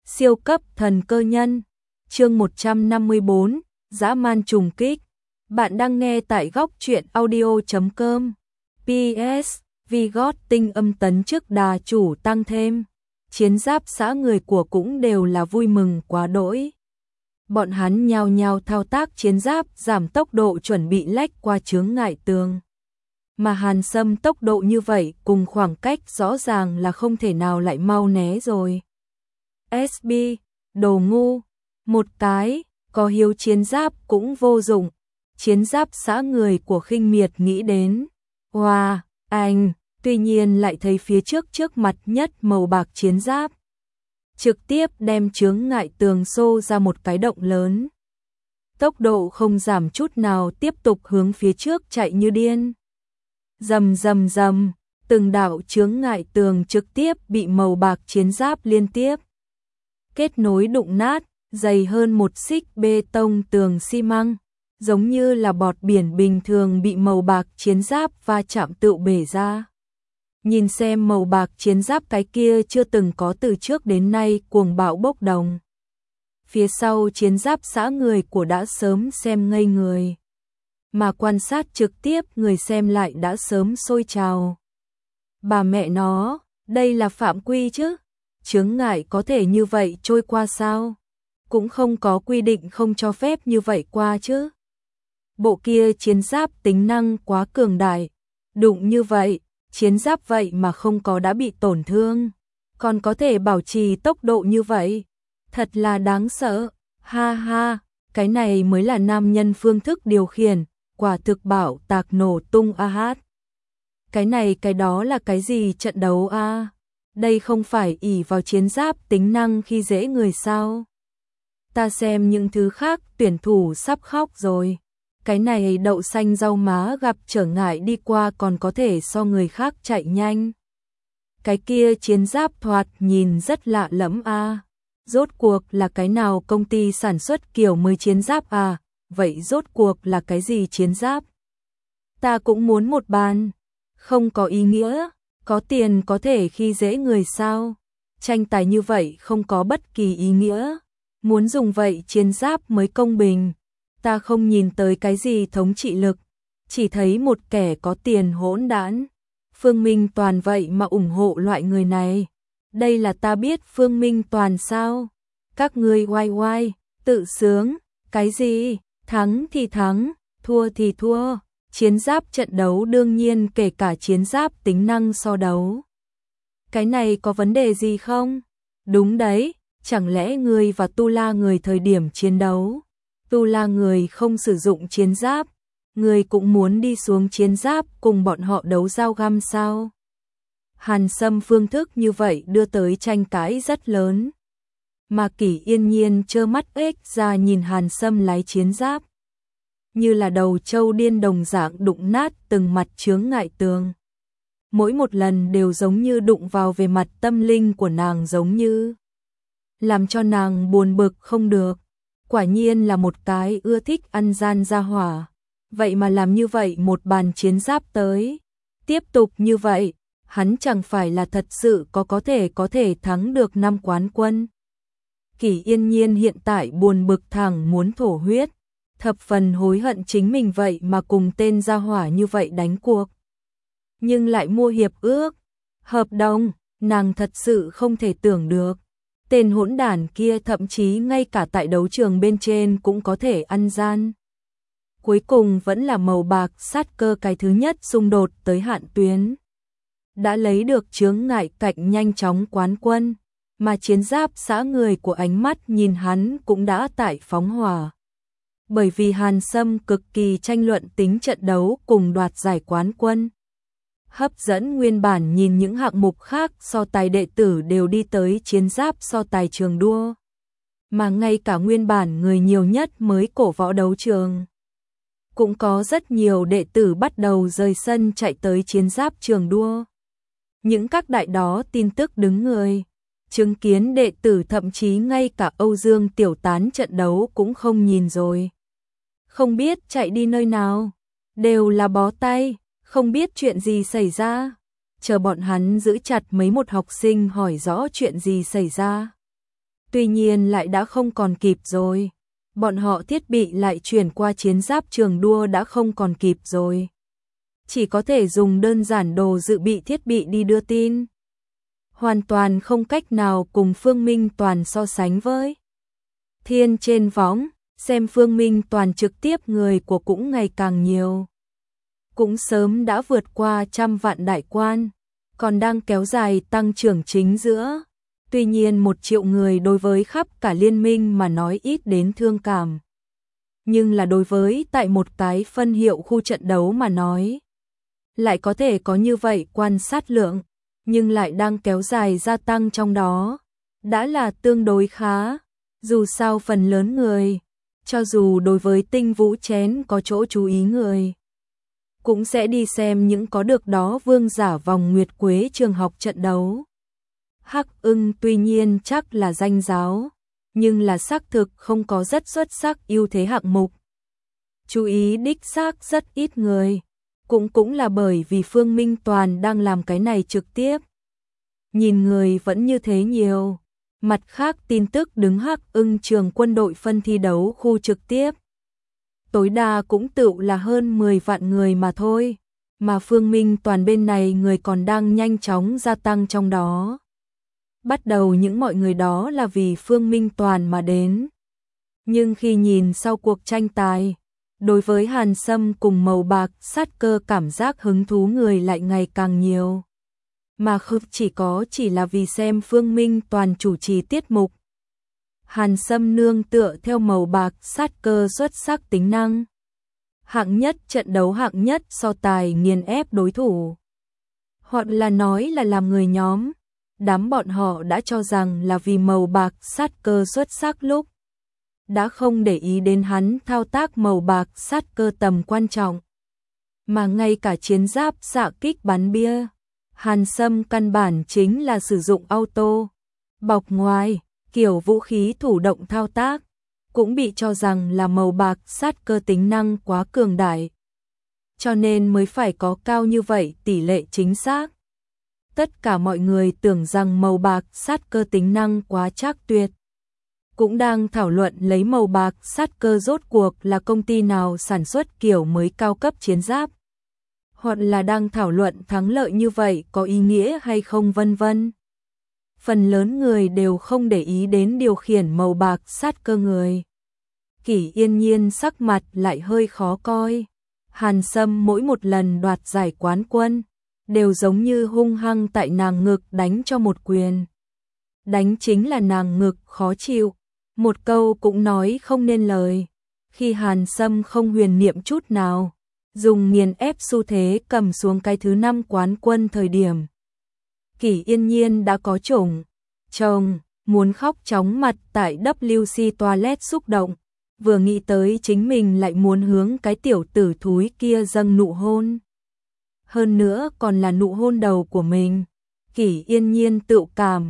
Siêu cấp thần cơ nhân, chương 154, dã man trùng kích. Bạn đang nghe tại góc truyện audio.com. PS, vì gót tinh âm tấn chức đà chủ tăng thêm. Chiến giáp xã người của cũng đều là vui mừng quá đỗi. Bọn hắn nhao nhao thao tác chiến giáp giảm tốc độ chuẩn bị lách qua chướng ngại tường. Mà Hàn Sâm tốc độ như vậy cùng khoảng cách rõ ràng là không thể nào lại mau né rồi. SB, đồ ngu, một cái, có hiếu chiến giáp cũng vô dụng. Chiến giáp xã người của Khinh Miệt nghĩ đến. Wow, anh, tuy nhiên lại thấy phía trước mặt nhất màu bạc chiến giáp. Trực tiếp đem chướng ngại tường xô ra một cái động lớn. Tốc độ không giảm chút nào tiếp tục hướng phía trước chạy như điên. Rầm rầm rầm, từng đạo chướng ngại tường trực tiếp bị màu bạc chiến giáp liên tiếp kết nối đụng nát, dày hơn một xích bê tông tường xi măng, giống như là bọt biển bình thường bị màu bạc chiến giáp va chạm tựu bể ra. Nhìn xem màu bạc chiến giáp cái kia chưa từng có từ trước đến nay cuồng bạo bốc đồng. Phía sau chiến giáp xã người của đã sớm xem ngây người. Mà quan sát trực tiếp người xem lại đã sớm sôi trào. Bà mẹ nó, đây là phạm quy chứ? Chướng ngại có thể như vậy trôi qua sao? Cũng không có quy định không cho phép như vậy qua chứ. Bộ kia chiến giáp tính năng quá cường đại. Đụng như vậy, chiến giáp vậy mà không có đã bị tổn thương. Còn có thể bảo trì tốc độ như vậy. Thật là đáng sợ. Ha ha, cái này mới là nam nhân phương thức điều khiển. Quả thực bảo tạc nổ tung a hát. Cái này cái đó là cái gì trận đấu a? Đây không phải ỷ vào chiến giáp tính năng khi dễ người sao? Ta xem những thứ khác tuyển thủ sắp khóc rồi. Cái này đậu xanh rau má gặp trở ngại đi qua còn có thể so người khác chạy nhanh. Cái kia chiến giáp thoạt nhìn rất lạ lẫm a. Rốt cuộc là cái nào công ty sản xuất kiểu mới chiến giáp à? Vậy rốt cuộc là cái gì chiến giáp? Ta cũng muốn một bàn. Không có ý nghĩa, có tiền có thể khi dễ người sao? Tranh tài như vậy không có bất kỳ ý nghĩa. Muốn dùng vậy chiến giáp mới công bình. Ta không nhìn tới cái gì thống trị lực, chỉ thấy một kẻ có tiền hỗn đản. Phương Minh Toàn vậy mà ủng hộ loại người này. Đây là ta biết Phương Minh Toàn sao? Các ngươi oai oai, tự sướng, cái gì? Thắng thì thắng, thua thì thua. Chiến giáp trận đấu đương nhiên kể cả chiến giáp tính năng so đấu. Cái này có vấn đề gì không? Đúng đấy, chẳng lẽ người và Tu La người thời điểm chiến đấu, Tu La người không sử dụng chiến giáp, người cũng muốn đi xuống chiến giáp cùng bọn họ đấu dao găm sao? Hàn Sâm phương thức như vậy đưa tới tranh cãi rất lớn. Mà Kỷ Yên Nhiên trơ mắt ếch ra nhìn Hàn Sâm lái chiến giáp. Như là đầu trâu điên đồng dạng đụng nát từng mặt chướng ngại tường. Mỗi một lần đều giống như đụng vào về mặt tâm linh của nàng giống như. Làm cho nàng buồn bực không được. Quả nhiên là một cái ưa thích ăn gian ra hỏa. Vậy mà làm như vậy một bàn chiến giáp tới. Tiếp tục như vậy, hắn chẳng phải là thật sự có thể thắng được 5 quán quân. Kỷ Yên Nhiên hiện tại buồn bực thẳng muốn thổ huyết. Thập phần hối hận chính mình vậy mà cùng tên gia hỏa như vậy đánh cuộc. Nhưng lại mua hiệp ước, hợp đồng, nàng thật sự không thể tưởng được. Tên hỗn đản kia thậm chí ngay cả tại đấu trường bên trên cũng có thể ăn gian. Cuối cùng vẫn là màu bạc sát cơ cái thứ nhất xung đột tới hạn tuyến. Đã lấy được chướng ngại cạnh nhanh chóng quán quân, mà chiến giáp xã người của ánh mắt nhìn hắn cũng đã tại phóng hỏa. Bởi vì Hàn Sâm cực kỳ tranh luận tính trận đấu cùng đoạt giải quán quân. Hấp dẫn nguyên bản nhìn những hạng mục khác so tài đệ tử đều đi tới chiến giáp so tài trường đua. Mà ngay cả nguyên bản người nhiều nhất mới cổ võ đấu trường. Cũng có rất nhiều đệ tử bắt đầu rời sân chạy tới chiến giáp trường đua. Những các đại đó tin tức đứng người. Chứng kiến đệ tử thậm chí ngay cả Âu Dương Tiểu Tán trận đấu cũng không nhìn rồi. Không biết chạy đi nơi nào, đều là bó tay, không biết chuyện gì xảy ra. Chờ bọn hắn giữ chặt mấy một học sinh hỏi rõ chuyện gì xảy ra. Tuy nhiên lại đã không còn kịp rồi. Bọn họ thiết bị lại chuyển qua chiến giáp trường đua đã không còn kịp rồi. Chỉ có thể dùng đơn giản đồ dự bị thiết bị đi đưa tin. Hoàn toàn không cách nào cùng Phương Minh Toàn so sánh với. Thiên trên võng, xem Phương Minh Toàn trực tiếp người của cũng ngày càng nhiều. Cũng sớm đã vượt qua 100 vạn đại quan, còn đang kéo dài tăng trưởng chính giữa. Tuy nhiên 1 triệu người đối với khắp cả liên minh mà nói ít đến thương cảm. Nhưng là đối với tại một cái phân hiệu khu trận đấu mà nói. Lại có thể có như vậy quan sát lượng, nhưng lại đang kéo dài gia tăng trong đó. Đã là tương đối khá, dù sao phần lớn người, cho dù đối với tinh vũ chén có chỗ chú ý người. Cũng sẽ đi xem những có được đó vương giả vòng nguyệt quế trường học trận đấu. Hắc Ưng tuy nhiên chắc là danh giáo, nhưng là xác thực không có rất xuất sắc ưu thế hạng mục. Chú ý đích xác rất ít người, cũng là bởi vì Phương Minh Toàn đang làm cái này trực tiếp. Nhìn người vẫn như thế nhiều. Mặt khác tin tức đứng Hắc Ưng trường quân đội phân thi đấu khu trực tiếp. Tối đa cũng tựu là hơn 10 vạn người mà thôi, mà Phương Minh Toàn bên này người còn đang nhanh chóng gia tăng trong đó. Bắt đầu những mọi người đó là vì Phương Minh Toàn mà đến. Nhưng khi nhìn sau cuộc tranh tài, đối với Hàn Sâm cùng màu bạc sát cơ cảm giác hứng thú người lại ngày càng nhiều. Mà không chỉ là vì xem Phương Minh Toàn chủ trì tiết mục. Hàn Sâm nương tựa theo màu bạc sát cơ xuất sắc tính năng. Hạng nhất trận đấu hạng nhất so tài nghiền ép đối thủ. Hoặc là nói là làm người nhóm. Đám bọn họ đã cho rằng là vì màu bạc sát cơ xuất sắc lúc. Đã không để ý đến hắn thao tác màu bạc sát cơ tầm quan trọng. Mà ngay cả chiến giáp xạ kích bắn bia. Hàn Sâm căn bản chính là sử dụng auto. Bọc ngoài, kiểu vũ khí thủ động thao tác. Cũng bị cho rằng là màu bạc sát cơ tính năng quá cường đại. Cho nên mới phải có cao như vậy tỷ lệ chính xác. Tất cả mọi người tưởng rằng màu bạc sát cơ tính năng quá trác tuyệt. Cũng đang thảo luận lấy màu bạc sát cơ rốt cuộc là công ty nào sản xuất kiểu mới cao cấp chiến giáp. Hoặc là đang thảo luận thắng lợi như vậy có ý nghĩa hay không vân vân. Phần lớn người đều không để ý đến điều khiển màu bạc sát cơ người. Kỷ Yên Nhiên sắc mặt lại hơi khó coi. Hàn Sâm mỗi một lần đoạt giải quán quân, đều giống như hung hăng tại nàng ngực đánh cho một quyền. Đánh chính là nàng ngực khó chịu, một câu cũng nói không nên lời. Khi Hàn Sâm không huyền niệm chút nào, dùng nghiền ép xu thế cầm xuống cái thứ 5 quán quân thời điểm. Kỷ Yên Nhiên đã có chồng, muốn khóc chóng mặt tại WC toilet xúc động, vừa nghĩ tới chính mình lại muốn hướng cái tiểu tử thúi kia dâng nụ hôn. Hơn nữa còn là nụ hôn đầu của mình. Kỷ Yên Nhiên tự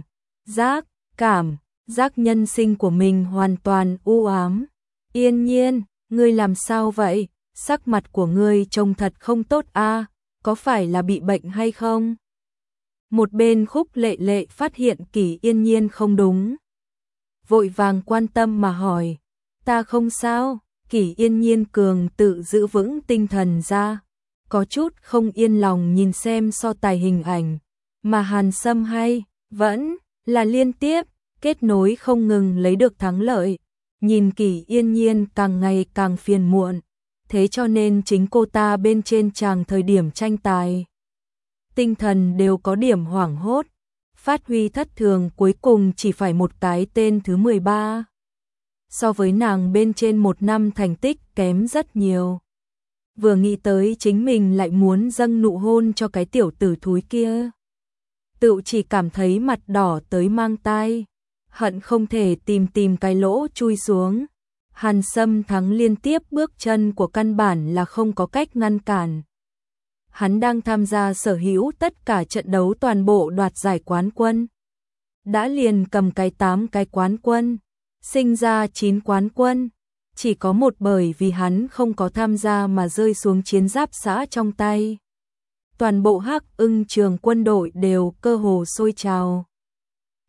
cảm giác nhân sinh của mình hoàn toàn u ám. Yên Nhiên, ngươi làm sao vậy? Sắc mặt của ngươi trông thật không tốt a, có phải là bị bệnh hay không? Một bên Khúc Lệ Lệ phát hiện Kỷ Yên Nhiên không đúng. Vội vàng quan tâm mà hỏi, ta không sao. Kỷ Yên Nhiên cường tự giữ vững tinh thần ra. Có chút không yên lòng nhìn xem so tài hình ảnh. Mà Hàn Sâm hay, vẫn là liên tiếp, kết nối không ngừng lấy được thắng lợi. Nhìn Kỷ Yên Nhiên càng ngày càng phiền muộn. Thế cho nên chính cô ta bên trên tràng thời điểm tranh tài. Tinh thần đều có điểm hoảng hốt. Phát huy thất thường cuối cùng chỉ phải một cái tên thứ 13. So với nàng bên trên một năm thành tích kém rất nhiều. Vừa nghĩ tới chính mình lại muốn dâng nụ hôn cho cái tiểu tử thúi kia. Tự chỉ cảm thấy mặt đỏ tới mang tai. Hận không thể tìm cái lỗ chui xuống. Hàn Sâm thắng liên tiếp bước chân của căn bản là không có cách ngăn cản. Hắn đang tham gia sở hữu tất cả trận đấu toàn bộ đoạt giải quán quân. Đã liền cầm cái 8 cái quán quân, sinh ra 9 quán quân. Chỉ có một bởi vì hắn không có tham gia mà rơi xuống chiến giáp xã trong tay. Toàn bộ Hắc Ưng trường quân đội đều cơ hồ sôi trào.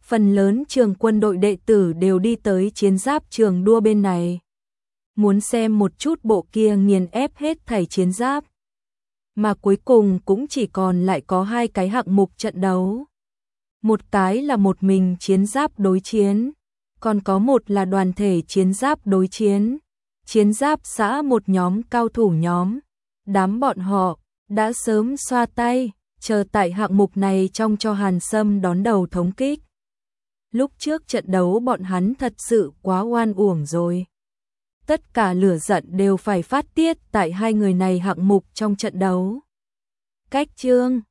Phần lớn trường quân đội đệ tử đều đi tới chiến giáp trường đua bên này. Muốn xem một chút bộ kia nghiền ép hết thảy chiến giáp. Mà cuối cùng cũng chỉ còn lại có 2 cái hạng mục trận đấu. Một cái là một mình chiến giáp đối chiến, còn có một là đoàn thể chiến giáp đối chiến. Chiến giáp xã một nhóm cao thủ nhóm. Đám bọn họ đã sớm xoa tay, chờ tại hạng mục này trong cho Hàn Sâm đón đầu thống kích. Lúc trước trận đấu bọn hắn thật sự quá oan uổng rồi. Tất cả lửa giận đều phải phát tiết tại 2 người này hạng mục trong trận đấu. Cách chương